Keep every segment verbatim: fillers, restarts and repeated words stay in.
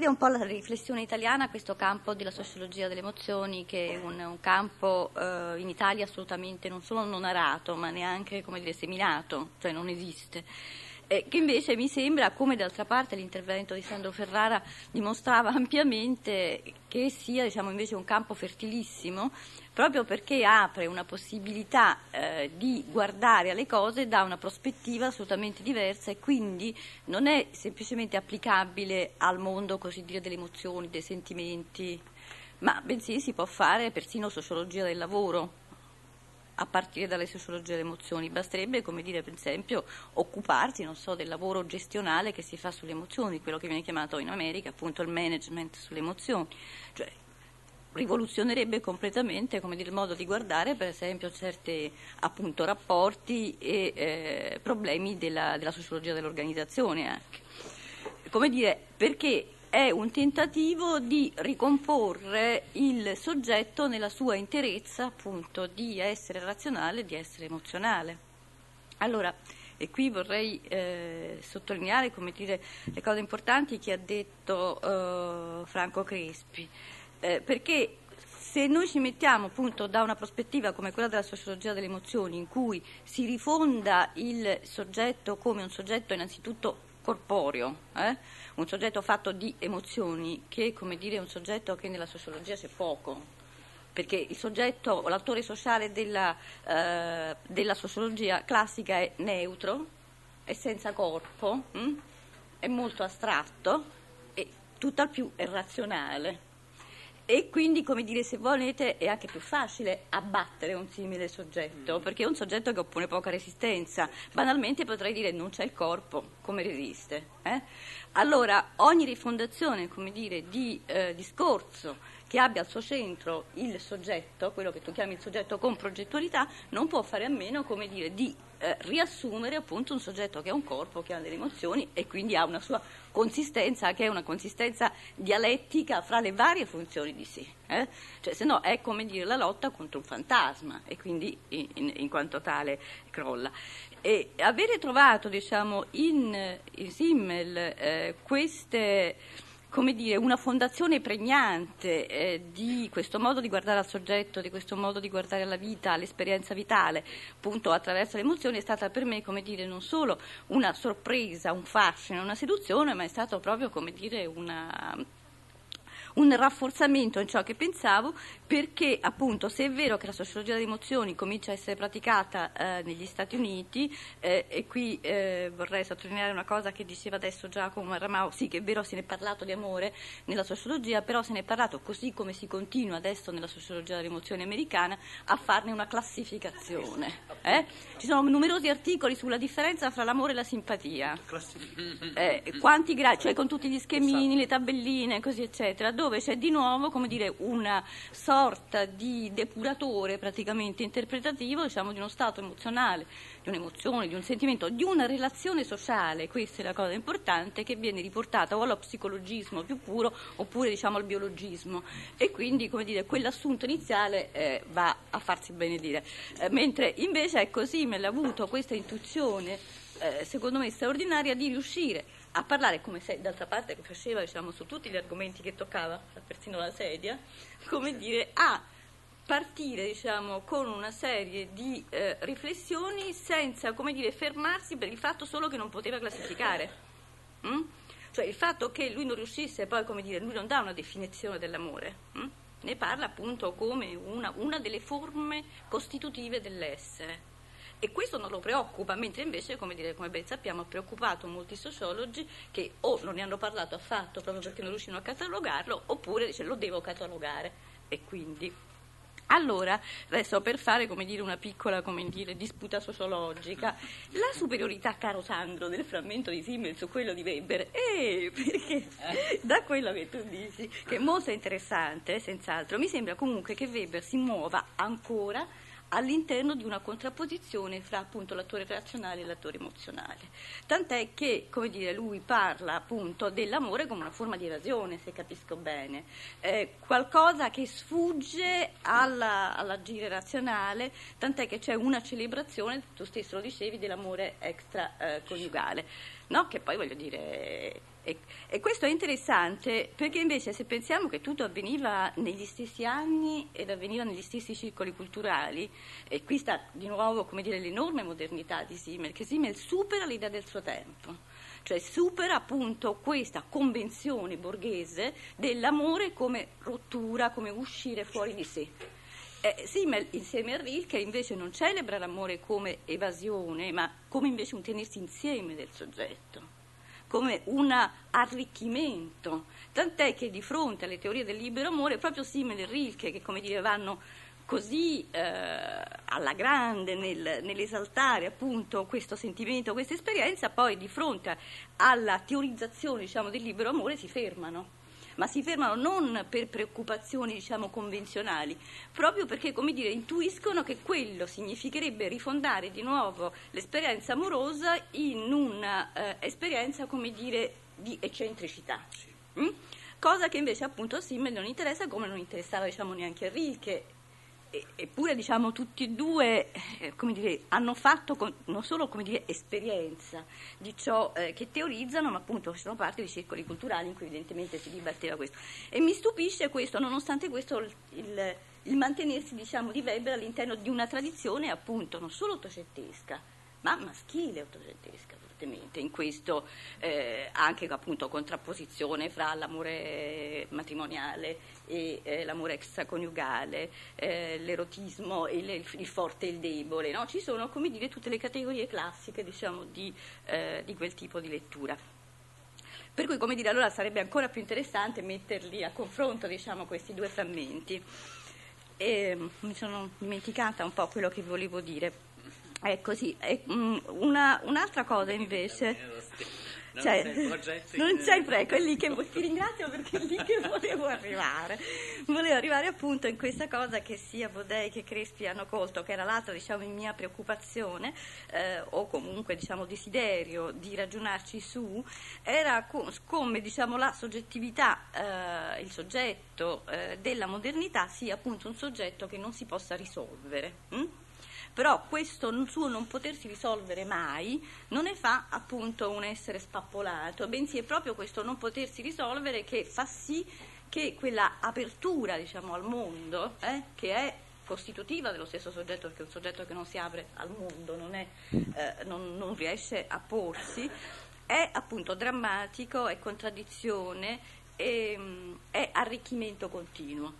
descrive un po' la riflessione italiana, questo campo della sociologia delle emozioni, che è un, un campo eh, in Italia assolutamente non solo non arato, ma neanche, come dire, seminato, cioè non esiste. Eh, che invece mi sembra, come d'altra parte l'intervento di Sandro Ferrara dimostrava ampiamente, che sia, diciamo, invece un campo fertilissimo, proprio perché apre una possibilità eh, di guardare alle cose da una prospettiva assolutamente diversa e quindi non è semplicemente applicabile al mondo, così dire, delle emozioni, dei sentimenti, ma bensì si può fare persino sociologia del lavoro, a partire dalle sociologie delle emozioni. Basterebbe, come dire, per esempio, occuparsi, non so, del lavoro gestionale che si fa sulle emozioni, quello che viene chiamato in America appunto il management sulle emozioni, cioè rivoluzionerebbe completamente, come dire, il modo di guardare per esempio certi appunto rapporti e eh, problemi della, della sociologia dell'organizzazione anche. Come dire, perché è un tentativo di ricomporre il soggetto nella sua interezza, appunto, di essere razionale e di essere emozionale. Allora, e qui vorrei eh, sottolineare, come dire, le cose importanti che ha detto eh, Franco Crespi, eh, perché se noi ci mettiamo appunto da una prospettiva come quella della sociologia delle emozioni, in cui si rifonda il soggetto come un soggetto innanzitutto corporeo, eh? un soggetto fatto di emozioni, che, come dire, è un soggetto che nella sociologia c'è poco, perché il soggetto, l'attore sociale della, eh, della sociologia classica è neutro, è senza corpo, hm? è molto astratto e tutt'al più è razionale. E quindi, come dire, se volete, è anche più facile abbattere un simile soggetto, perché è un soggetto che oppone poca resistenza. Banalmente potrei dire non c'è il corpo, come resiste? Eh? Allora, ogni rifondazione, come dire, di eh, discorso che abbia al suo centro il soggetto, quello che tu chiami il soggetto con progettualità, non può fare a meno, come dire, di eh, riassumere appunto un soggetto che ha un corpo, che ha delle emozioni e quindi ha una sua consistenza, che è una consistenza dialettica fra le varie funzioni di sé, eh? Cioè, se no è, come dire, la lotta contro un fantasma e quindi in, in, in quanto tale crolla. E avere trovato, diciamo, in, in Simmel eh, queste, come dire, una fondazione pregnante eh, di questo modo di guardare al soggetto, di questo modo di guardare alla vita, all'esperienza vitale, appunto attraverso le emozioni, è stata per me, come dire, non solo una sorpresa, un fascino, una seduzione, ma è stato proprio, come dire, una... un rafforzamento in ciò che pensavo, perché appunto se è vero che la sociologia delle emozioni comincia a essere praticata eh, negli Stati Uniti, eh, e qui eh, vorrei sottolineare una cosa che diceva adesso Giacomo Maramao, sì che è vero, se ne è parlato di amore nella sociologia, però se ne è parlato, così come si continua adesso nella sociologia delle emozioni americana, a farne una classificazione. Eh? Ci sono numerosi articoli sulla differenza fra l'amore e la simpatia, eh, quanti gradi, cioè con tutti gli schemini, le tabelline, così eccetera, dove c'è di nuovo, come dire, una sorta di depuratore praticamente interpretativo, diciamo, di uno stato emozionale, di un'emozione, di un sentimento, di una relazione sociale, questa è la cosa importante, che viene riportata o allo psicologismo più puro oppure, diciamo, al biologismo, e quindi, come dire, quell'assunto iniziale eh, va a farsi benedire, eh, mentre invece è così, me l'ha avuto questa intuizione eh, secondo me straordinaria di riuscire a parlare, come se d'altra parte che faceva, diciamo, su tutti gli argomenti che toccava, persino la sedia, come dire, a partire, diciamo, con una serie di eh, riflessioni senza, come dire, fermarsi per il fatto solo che non poteva classificare. Mm? Cioè il fatto che lui non riuscisse poi, come dire, lui non dà una definizione dell'amore, mm? ne parla appunto come una, una delle forme costitutive dell'essere. E questo non lo preoccupa, mentre invece, come dire, come ben sappiamo, ha preoccupato molti sociologi che o non ne hanno parlato affatto proprio perché non riuscivano a catalogarlo, oppure dice lo devo catalogare. E quindi, allora, adesso per fare, come dire, una piccola, come dire, disputa sociologica, la superiorità, caro Sandro, del frammento di Simmel su quello di Weber, eh, perché da quello che tu dici, che è molto interessante, senz'altro, mi sembra comunque che Weber si muova ancora all'interno di una contrapposizione fra appunto l'attore razionale e l'attore emozionale. Tant'è che, come dire, lui parla appunto dell'amore come una forma di evasione, se capisco bene, eh, qualcosa che sfugge alla, all'agire razionale, tant'è che c'è una celebrazione, tu stesso lo dicevi, dell'amore extraconiugale. no? Che poi voglio dire... E, e questo è interessante perché invece se pensiamo che tutto avveniva negli stessi anni ed avveniva negli stessi circoli culturali, e qui sta di nuovo, come dire, l'enorme modernità di Simmel, che Simmel supera l'idea del suo tempo, cioè supera appunto questa convenzione borghese dell'amore come rottura, come uscire fuori di sé. Eh, Simmel insieme a Rilke invece non celebra l'amore come evasione, ma come invece un tenersi insieme del soggetto, come un arricchimento, tant'è che di fronte alle teorie del libero amore proprio Simmel e Rilke, che come dire vanno così eh, alla grande nel, nell'esaltare appunto questo sentimento, questa esperienza, poi di fronte alla teorizzazione, diciamo, del libero amore si fermano. Ma si fermano non per preoccupazioni, diciamo, convenzionali, proprio perché, come dire, intuiscono che quello significherebbe rifondare di nuovo l'esperienza amorosa in un'esperienza, eh, come dire, di eccentricità. Mm? Cosa che invece appunto a Simmel non interessa, come non interessava, diciamo, neanche a Rilke. E, eppure, diciamo, tutti e due eh, come dire, hanno fatto con, non solo, come dire, esperienza di ciò eh, che teorizzano, ma appunto sono parte di circoli culturali in cui evidentemente si dibatteva questo. E mi stupisce questo, nonostante questo, il, il, il mantenersi, diciamo, di Weber all'interno di una tradizione appunto non solo ottocentesca, ma maschile ottocentesca, fortemente, in questo eh, anche appunto contrapposizione fra l'amore matrimoniale e eh, l'amore extraconiugale, eh, l'erotismo, il, il, il forte e il debole, no? Ci sono, come dire, tutte le categorie classiche, diciamo, di, eh, di quel tipo di lettura. Per cui, come dire, allora sarebbe ancora più interessante metterli a confronto, diciamo, questi due frammenti. E, mi sono dimenticata un po' quello che volevo dire. È così. E, um, una, un'altra cosa invece... Non cioè, c'è, non c'è il prego, è lì che ti ringrazio perché è lì che volevo arrivare. Volevo arrivare appunto in questa cosa che sia Bodei che Crespi hanno colto, che era l'altra, diciamo, mia preoccupazione, eh, o comunque, diciamo, desiderio di ragionarci su, era co- come, diciamo, la soggettività, eh, il soggetto eh, della modernità sia appunto un soggetto che non si possa risolvere. Hm? Però questo suo non potersi risolvere mai non ne fa appunto un essere spappolato, bensì è proprio questo non potersi risolvere che fa sì che quella apertura, diciamo, al mondo, eh, che è costitutiva dello stesso soggetto, perché un soggetto che non si apre al mondo non, è, eh, non, non riesce a porsi, è appunto drammatico, è contraddizione, è, è arricchimento continuo.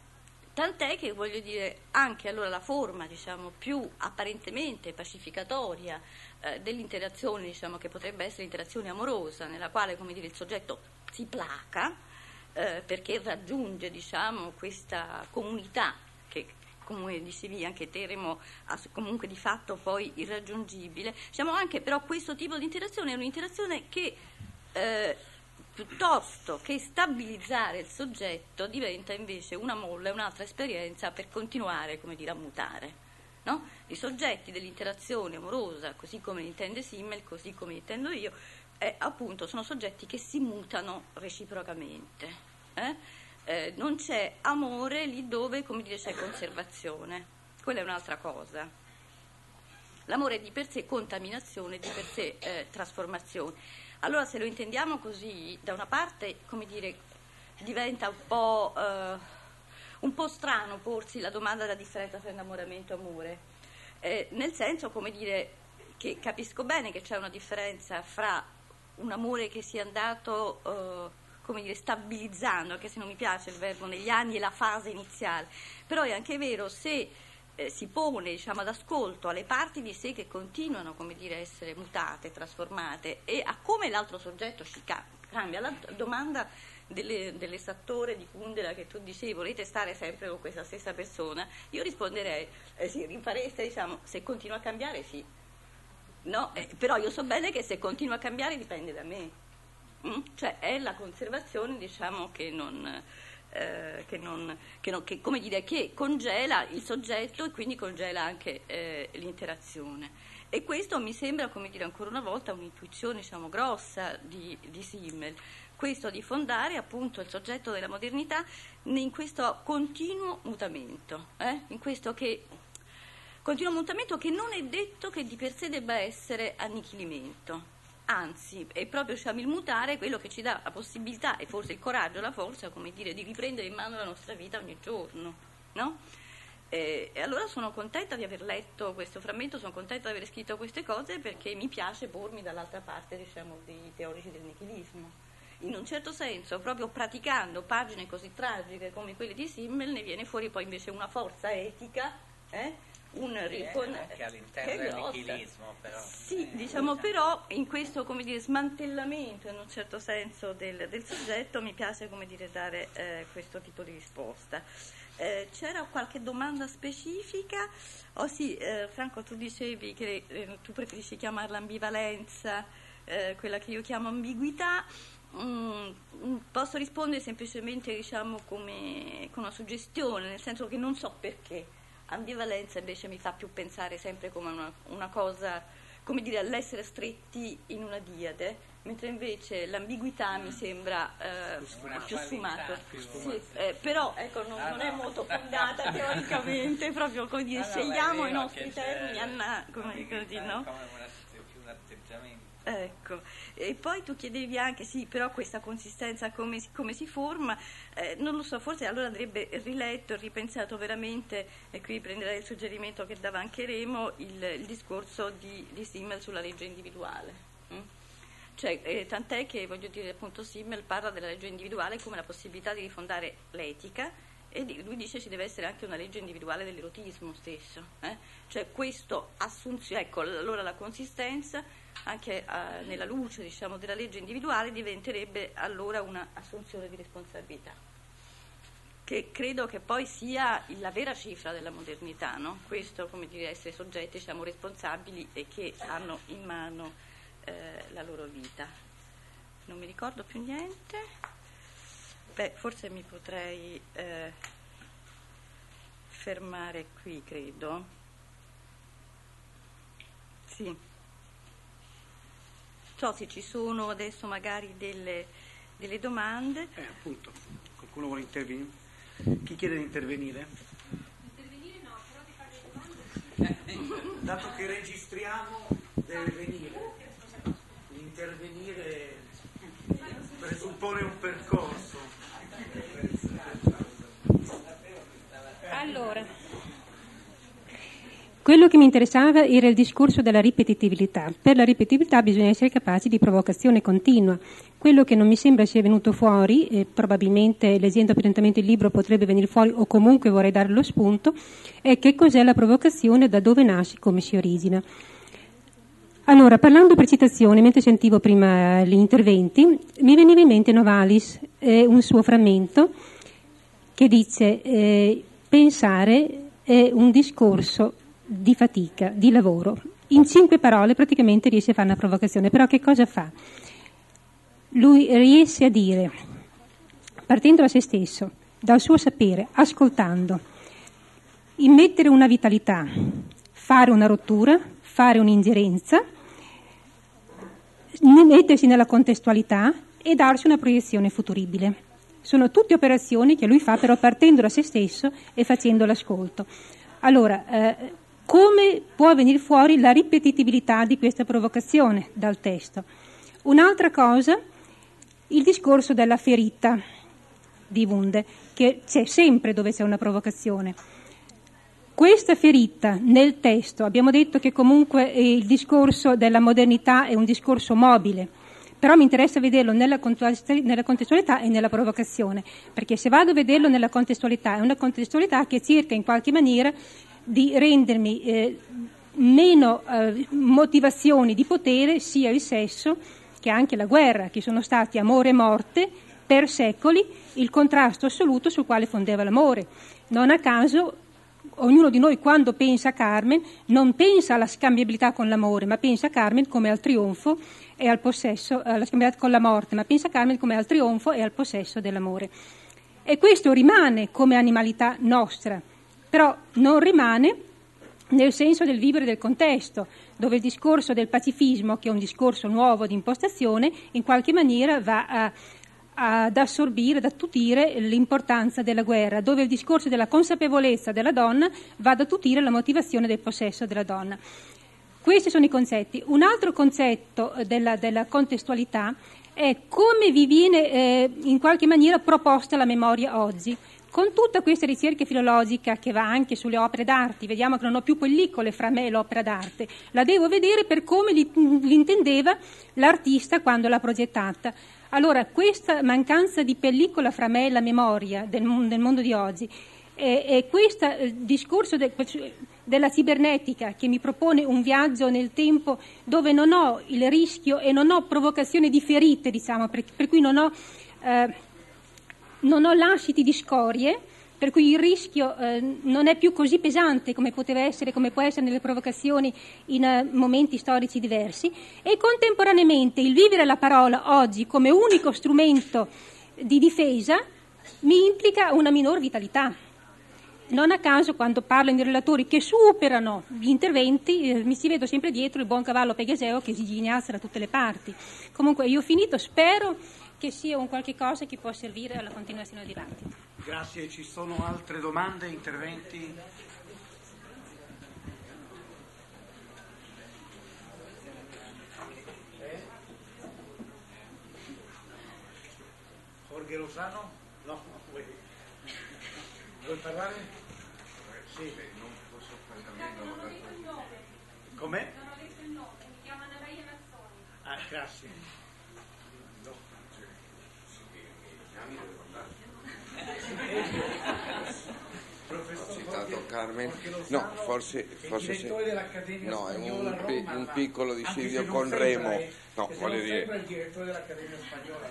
Tant'è che, voglio dire, anche allora la forma, diciamo, più apparentemente pacificatoria eh, dell'interazione, diciamo, che potrebbe essere l'interazione amorosa, nella quale, come dire, il soggetto si placa eh, perché raggiunge, diciamo, questa comunità che, come dicevi anche te, Remo, comunque di fatto poi irraggiungibile. Diciamo anche però questo tipo di interazione è un'interazione che eh, piuttosto che stabilizzare il soggetto diventa invece una molla e un'altra esperienza per continuare, come dire, a mutare, no? I soggetti dell'interazione amorosa, così come li intende Simmel, così come li intendo io, eh, appunto sono soggetti che si mutano reciprocamente, eh? Eh, non c'è amore lì dove, come dire, c'è conservazione, quella è un'altra cosa. L'amore è di per sé contaminazione, di per sé eh, trasformazione. Allora, se lo intendiamo così, da una parte, come dire, diventa un po', eh, un po' strano porsi la domanda della differenza tra innamoramento e amore, eh, nel senso, come dire, che capisco bene che c'è una differenza fra un amore che sia andato, eh, come dire, stabilizzando, anche se non mi piace il verbo, negli anni e la fase iniziale, però è anche vero se Eh, si pone, diciamo, ad ascolto alle parti di sé che continuano, come dire, a essere mutate, trasformate, e a come l'altro soggetto ci cambia. La domanda delle, dell'esattore di Kundera che tu dicevi, volete stare sempre con questa stessa persona? Io risponderei, eh, sì, rifareste, diciamo, se continua a cambiare sì, no? Eh, però io so bene che se continua a cambiare dipende da me, mm? Cioè è la conservazione, diciamo, che non... Eh, che, non, che, non, che, come dire, che congela il soggetto e quindi congela anche eh, l'interazione. E questo mi sembra, come dire, ancora una volta un'intuizione, diciamo, grossa di, di Simmel, questo di fondare appunto il soggetto della modernità in questo continuo mutamento, eh? in questo che, continuo mutamento che non è detto che di per sé debba essere annichilimento. anzi è proprio diciamo, il mutare quello che ci dà la possibilità e forse il coraggio, la forza, come dire, di riprendere in mano la nostra vita ogni giorno, no? E, e allora sono contenta di aver letto questo frammento, sono contenta di aver scritto queste cose perché mi piace pormi dall'altra parte, diciamo, dei teorici del nichilismo. In un certo senso, proprio praticando pagine così tragiche come quelle di Simmel, ne viene fuori poi invece una forza etica, eh? un ricon- anche all'interno del nichilismo, però. Sì, diciamo, però in questo, come dire, smantellamento in un certo senso del, del soggetto mi piace, come dire, dare eh, questo tipo di risposta. Eh, c'era qualche domanda specifica? Oh sì, eh, Franco, tu dicevi che eh, tu preferisci chiamarla ambivalenza, eh, quella che io chiamo ambiguità. Mm, posso rispondere semplicemente, diciamo, come con una suggestione, nel senso che non so perché. Ambivalenza invece mi fa più pensare sempre come una, una cosa, come dire, all'essere stretti in una diade, mentre invece l'ambiguità mi sembra eh, più sfumato. Sì, eh, però ecco, non, ah, non no. è molto fondata teoricamente, proprio come dire, ah, no, scegliamo i vero, nostri termini, Anna, come così, no? Come una, più un atteggiamento. Ecco, e poi tu chiedevi anche, sì, però questa consistenza come, come si forma, eh, non lo so, forse allora andrebbe riletto, ripensato veramente, e qui prenderei il suggerimento che dava anche Remo, il, il discorso di, di Simmel sulla legge individuale. Mm? Cioè, eh, tant'è che, voglio dire, appunto Simmel parla della legge individuale come la possibilità di rifondare l'etica, e di, lui dice ci deve essere anche una legge individuale dell'erotismo stesso, eh? Cioè questo assunzione, ecco, allora la consistenza anche uh, nella luce, diciamo, della legge individuale diventerebbe allora una assunzione di responsabilità, che credo che poi sia la vera cifra della modernità, no? Questo, come dire, essere soggetti, diciamo, responsabili e che hanno in mano eh, la loro vita. Non mi ricordo più niente. Beh, forse mi potrei eh, fermare qui, credo. Sì. So se ci sono adesso magari delle, delle domande. Eh, appunto, qualcuno vuole intervenire? Chi chiede di intervenire? Intervenire no, però di fare delle domande. Dato che registriamo, deve venire. Intervenire presuppone un percorso. Allora, quello che mi interessava era il discorso della ripetitività. Per la ripetitività bisogna essere capaci di provocazione continua. Quello che non mi sembra sia venuto fuori, e probabilmente leggendo attentamente il libro potrebbe venire fuori, o comunque vorrei dare lo spunto, è che cos'è la provocazione, da dove nasce, come si origina. Allora, parlando per citazione, mentre sentivo prima gli interventi, mi veniva in mente Novalis, eh, un suo frammento, che dice eh, pensare è un discorso di fatica, di lavoro. In cinque parole praticamente riesce a fare una provocazione, però che cosa fa? Lui riesce a dire, partendo da se stesso, dal suo sapere, ascoltando, immettere una vitalità, fare una rottura, fare un'ingerenza, mettersi nella contestualità e darsi una proiezione futuribile. Sono tutte operazioni che lui fa però partendo da se stesso e facendo l'ascolto. Allora, eh, come può venire fuori la ripetitività di questa provocazione dal testo? Un'altra cosa, il discorso della ferita di Wundt, che c'è sempre dove c'è una provocazione. Questa ferita nel testo, abbiamo detto che comunque il discorso della modernità è un discorso mobile, però mi interessa vederlo nella contestualità e nella provocazione, perché se vado a vederlo nella contestualità, è una contestualità che cerca in qualche maniera di rendermi eh, meno eh, motivazioni di potere, sia il sesso che anche la guerra, che sono stati amore e morte per secoli, il contrasto assoluto sul quale fondeva l'amore. Non a caso ognuno di noi quando pensa a Carmen non pensa alla scambiabilità con l'amore, ma pensa a Carmen come al trionfo e al possesso, alla scambiabilità con la morte, ma pensa a Carmen come al trionfo e al possesso dell'amore. E questo rimane come animalità nostra, però non rimane nel senso del vivere del contesto, dove il discorso del pacifismo, che è un discorso nuovo di impostazione, in qualche maniera va a ad assorbire, ad attutire l'importanza della guerra, dove il discorso della consapevolezza della donna va ad attutire la motivazione del possesso della donna. Questi sono i concetti. Un altro concetto della, della contestualità è come vi viene eh, in qualche maniera proposta la memoria oggi. Con tutta questa ricerca filologica che va anche sulle opere d'arte, vediamo che non ho più pellicole fra me e l'opera d'arte, la devo vedere per come li, l'intendeva l'artista quando l'ha progettata. Allora, questa mancanza di pellicola fra me e la memoria del, del mondo di oggi e, e questo eh, discorso de, della cibernetica che mi propone un viaggio nel tempo dove non ho il rischio e non ho provocazione di ferite, diciamo, per, per cui non ho... Eh, non ho lasciti di scorie, per cui il rischio eh, non è più così pesante come poteva essere, come può essere nelle provocazioni in uh, momenti storici diversi, e contemporaneamente il vivere la parola oggi come unico strumento di difesa mi implica una minor vitalità. Non a caso quando parlo di relatori che superano gli interventi eh, mi si vedo sempre dietro il buon cavallo Pegaseo che si ginazza da tutte le parti. Comunque io ho finito, spero che sia un qualche cosa che può servire alla continuazione del dibattito. Grazie, ci sono altre domande, interventi? Jorge Lozano? No, vuoi, vuoi parlare? Sì. Non posso fare la com'è? Non ho detto il nome, mi chiamo Anna Maria Mazzoni. Ah, grazie. Ho citato Carmen, no, forse, forse se, no, è un, pi, un piccolo dissidio con Remo, no, voglio dire, il direttore dell'Accademia Spagnola,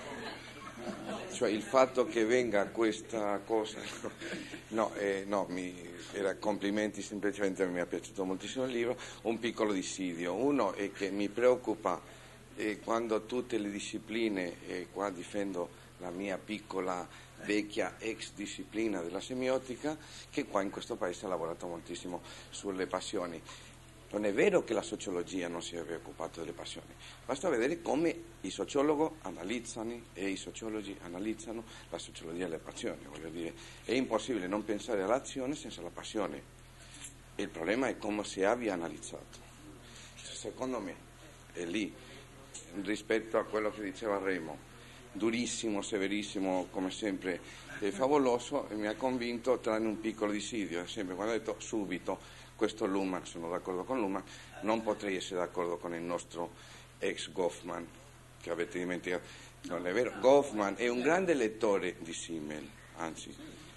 cioè il fatto che venga questa cosa, no, eh, no, mi, era complimenti, semplicemente mi è piaciuto moltissimo il libro, un piccolo dissidio, uno è che mi preoccupa eh, quando tutte le discipline, e qua difendo la mia piccola vecchia ex disciplina della semiotica, che qua in questo paese ha lavorato moltissimo sulle passioni. Non è vero che la sociologia non si è preoccupato delle passioni, basta vedere come i sociologi analizzano e i sociologi analizzano la sociologia delle passioni. Voglio dire, è impossibile non pensare all'azione senza la passione. Il problema è come si abbia analizzato. Secondo me è lì, rispetto a quello che diceva Remo, durissimo, severissimo, come sempre eh, favoloso, e mi ha convinto tranne un piccolo dissidio, sempre quando ha detto subito questo Luhmann, sono d'accordo con Luhmann, non potrei essere d'accordo con il nostro ex Goffman, che avete dimenticato. Non è vero, Goffman è un grande lettore di Simmel, anzi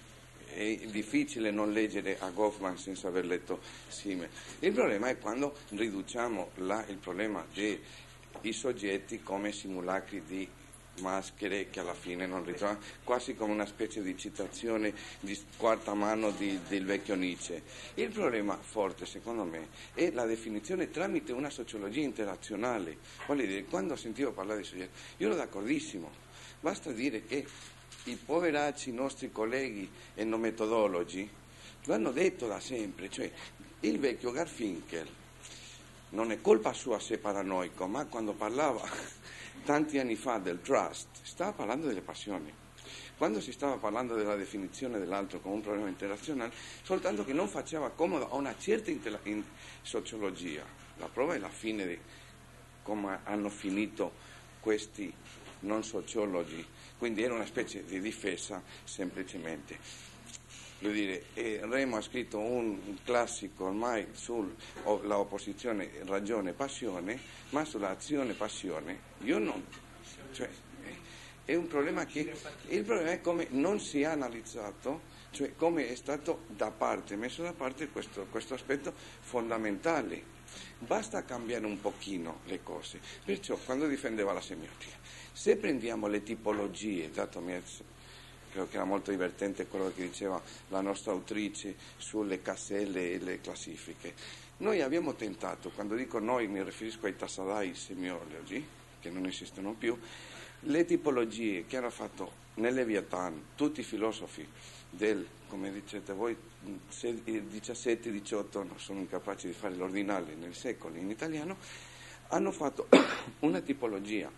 è difficile non leggere a Goffman senza aver letto Simmel. Il problema è quando riduciamo la, il problema dei soggetti come simulacri di maschere che alla fine non ritrovano, quasi come una specie di citazione di quarta mano di, del vecchio Nietzsche. Il problema forte, secondo me, è la definizione tramite una sociologia interazionale. Voglio dire, quando sentivo parlare di soggetti, io ero d'accordissimo, basta dire che i poveracci nostri colleghi etnometodologi lo hanno detto da sempre, cioè il vecchio Garfinkel non è colpa sua se paranoico, ma quando parlava tanti anni fa del trust, stava parlando delle passioni. Quando si stava parlando della definizione dell'altro come un problema interazionale, soltanto che non faceva comodo a una certa intera- in sociologia. La prova è la fine di come hanno finito questi non sociologi, quindi era una specie di difesa semplicemente. Voglio dire, eh, Remo ha scritto un, un classico ormai sulla opposizione ragione-passione, ma sull'azione-passione io non, cioè, è un problema che, il problema è come non si è analizzato, cioè come è stato da parte, messo da parte questo, questo aspetto fondamentale. Basta cambiare un pochino le cose. Perciò quando difendeva la semiotica, se prendiamo le tipologie, dato mezzo, credo che era molto divertente quello che diceva la nostra autrice sulle caselle e le classifiche. Noi abbiamo tentato, quando dico noi mi riferisco ai tassadai semiologi, che non esistono più, le tipologie che hanno fatto nel Leviathan tutti i filosofi del, come dicete voi, diciassette diciotto, non sono incapaci di fare l'ordinale nei secoli in italiano, hanno fatto una tipologia,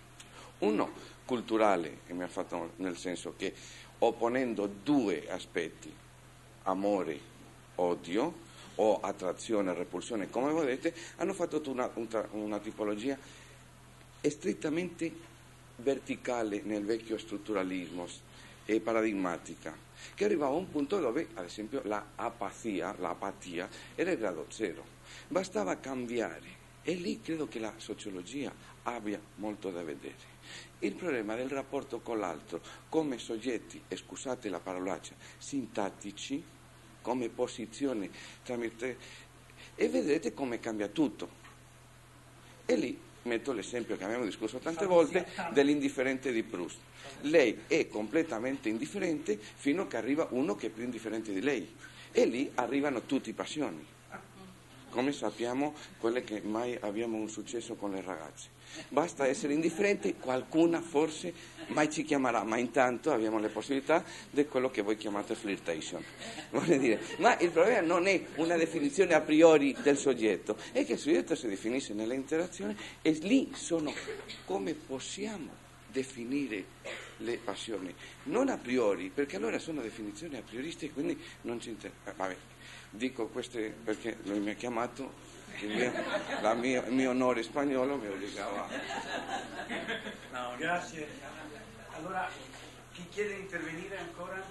uno culturale, che mi ha fatto nel senso che opponendo due aspetti, amore, odio, o attrazione, repulsione, come volete, hanno fatto una, una, una tipologia strettamente verticale nel vecchio strutturalismo e paradigmatica, che arrivava a un punto dove, ad esempio, la apatia, la apatia era il grado zero, bastava cambiare, e lì credo che la sociologia abbia molto da vedere. Il problema del rapporto con l'altro come soggetti, e scusate la parolaccia, sintattici, come posizione tramite, e vedrete come cambia tutto. E lì metto l'esempio che abbiamo discusso tante volte dell'indifferente di Proust. Lei è completamente indifferente fino a che arriva uno che è più indifferente di lei, e lì arrivano tutte le passioni, come sappiamo, quelle che mai abbiamo un successo con le ragazze. Basta essere indifferenti, qualcuna forse mai ci chiamerà, ma intanto abbiamo le possibilità di quello che voi chiamate flirtation. Vuole dire, ma il problema non è una definizione a priori del soggetto, è che il soggetto si definisce nelle interazioni, e lì sono come possiamo definire le passioni, non a priori, perché allora sono definizioni a prioriste e quindi non ci interessa. Vabbè, dico queste perché lui mi ha chiamato, il mio, la mia, il mio onore spagnolo mi obbligava. No, grazie. Allora, chi chiede di intervenire ancora?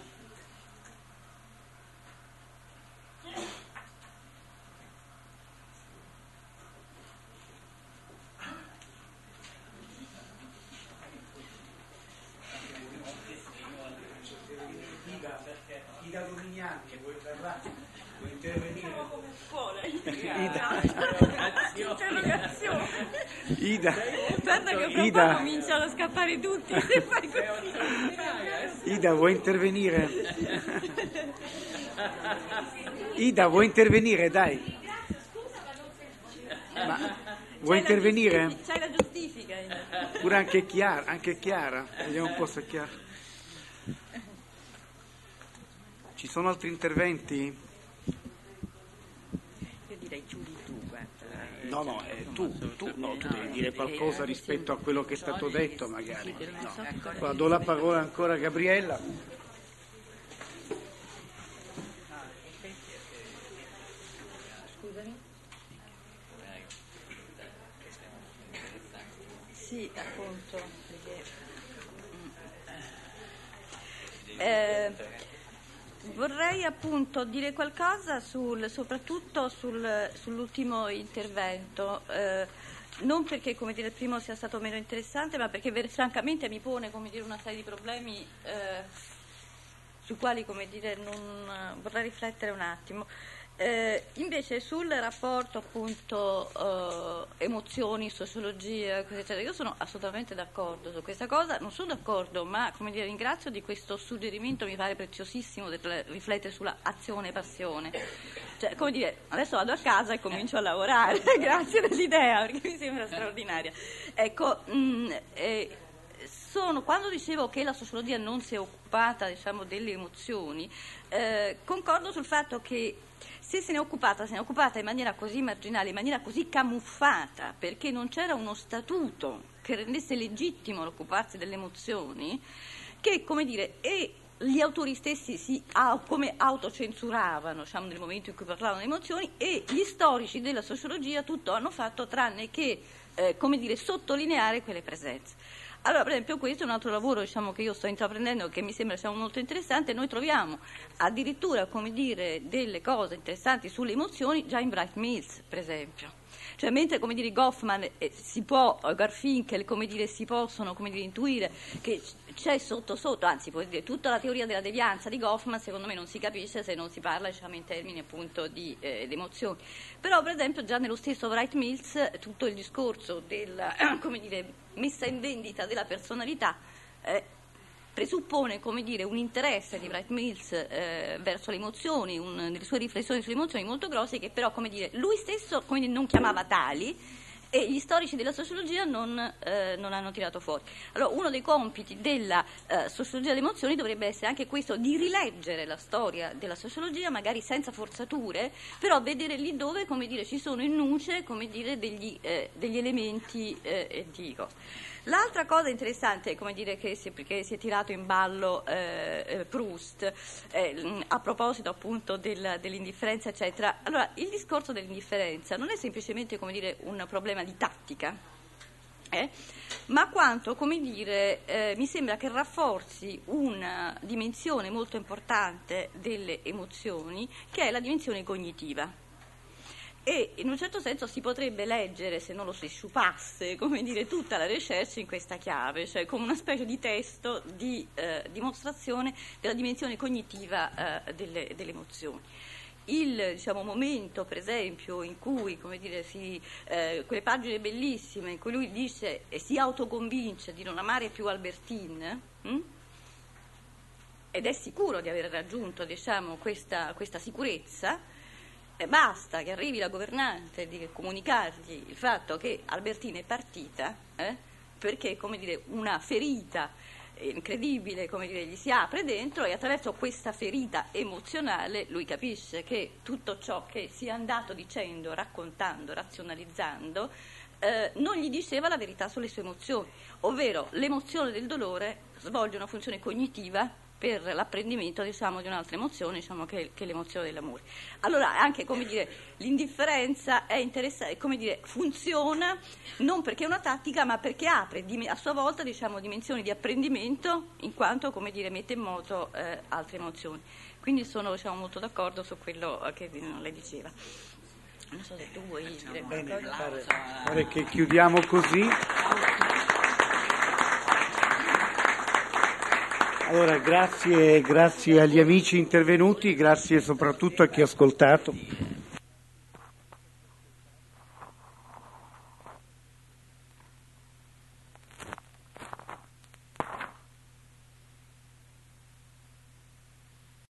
Ida, Ida Domignani, vuoi parlare? Vuoi intervenire? Ida. Ida. Guarda che fra Ida. poco cominciano a scappare tutti. Se fai così. Ida, vuoi intervenire? Ida, vuoi intervenire? Dai. Ma vuoi intervenire? C'hai la giustifica. Pure anche Chiara, anche Chiara. Vediamo un po' se è Chiara. Ci sono altri interventi? Io direi chiudi tu, guarda. No, no, eh, tu, tu, no, tu devi dire qualcosa rispetto a quello che è stato detto, magari. No. Allora, do la parola ancora a Gabriella. Scusami. Sì, appunto. Perché... Eh, vorrei appunto dire qualcosa sul, soprattutto sul, sull'ultimo intervento, eh, non perché come dire, il primo sia stato meno interessante, ma perché ver- francamente mi pone come dire, una serie di problemi eh, sui quali come dire, non, vorrei riflettere un attimo. Eh, invece sul rapporto appunto eh, emozioni, sociologia, eccetera, io sono assolutamente d'accordo su questa cosa, non sono d'accordo, ma come dire, ringrazio di questo suggerimento, mi pare preziosissimo del riflettere sulla azione e passione. Cioè, come dire, adesso vado a casa e comincio a lavorare, grazie dell'idea, perché mi sembra straordinaria. Ecco, mh, eh, sono, quando dicevo che la sociologia non si è occupata, diciamo, delle emozioni, eh, concordo sul fatto che se se ne è occupata, se ne è occupata in maniera così marginale, in maniera così camuffata, perché non c'era uno statuto che rendesse legittimo l'occuparsi delle emozioni, che, come dire, e gli autori stessi si come autocensuravano, diciamo, nel momento in cui parlavano di emozioni, e gli storici della sociologia tutto hanno fatto tranne che, eh, come dire, sottolineare quelle presenze. Allora, per esempio, questo è un altro lavoro, diciamo, che io sto intraprendendo, che mi sembra, diciamo, molto interessante. Noi troviamo addirittura, come dire, delle cose interessanti sulle emozioni già in Bright Mills, per esempio. Cioè, mentre, come dire, Goffman eh, si può, Garfinkel, come dire, si possono, come dire, intuire che c'è sotto sotto, anzi, può dire, tutta la teoria della devianza di Goffman, secondo me non si capisce se non si parla, diciamo, in termini appunto di eh, emozioni. Però, per esempio, già nello stesso Bright Mills, tutto il discorso della, come dire, messa in vendita della personalità eh, presuppone, come dire, un interesse di Bright Mills eh, verso le emozioni, un, delle sue riflessioni sulle emozioni molto grosse, che però, come dire, lui stesso, come dire, non chiamava tali, e gli storici della sociologia non, eh, non hanno tirato fuori. Allora, uno dei compiti della eh, sociologia delle emozioni dovrebbe essere anche questo, di rileggere la storia della sociologia, magari senza forzature, però vedere lì dove, come dire, ci sono in nuce, come dire, degli, eh, degli elementi eh, dico. L'altra cosa interessante, come dire, che si, che si è tirato in ballo eh, Proust, eh, a proposito appunto del, dell'indifferenza, eccetera. Allora, il discorso dell'indifferenza non è semplicemente, come dire, un problema di tattica, eh, ma quanto, come dire, eh, mi sembra che rafforzi una dimensione molto importante delle emozioni, che è la dimensione cognitiva. E in un certo senso si potrebbe leggere, se non lo si sciupasse, come dire, tutta la recherche in questa chiave, cioè come una specie di testo di eh, dimostrazione della dimensione cognitiva eh, delle, delle emozioni. Il diciamo, momento, per esempio, in cui, come dire, si, eh, quelle pagine bellissime in cui lui dice e si autoconvince di non amare più Albertine, hm? ed è sicuro di aver raggiunto, diciamo, questa, questa sicurezza. Eh, basta che arrivi la governante di comunicargli il fatto che Albertina è partita, eh, perché, come dire, una ferita incredibile, come dire, gli si apre dentro, e attraverso questa ferita emozionale lui capisce che tutto ciò che si è andato dicendo, raccontando, razionalizzando, eh, non gli diceva la verità sulle sue emozioni, ovvero l'emozione del dolore svolge una funzione cognitiva per l'apprendimento, diciamo, di un'altra emozione, diciamo, che, che è l'emozione dell'amore. Allora anche, come dire, l'indifferenza è interessante, come dire, funziona non perché è una tattica, ma perché apre a sua volta, diciamo, dimensioni di apprendimento, in quanto, come dire, mette in moto eh, altre emozioni. Quindi sono, diciamo, molto d'accordo su quello che lei diceva. Non so se tu vuoi dire qualcosa. Pare, pare che chiudiamo così. Allora, grazie, grazie agli amici intervenuti, grazie soprattutto a chi ha ascoltato.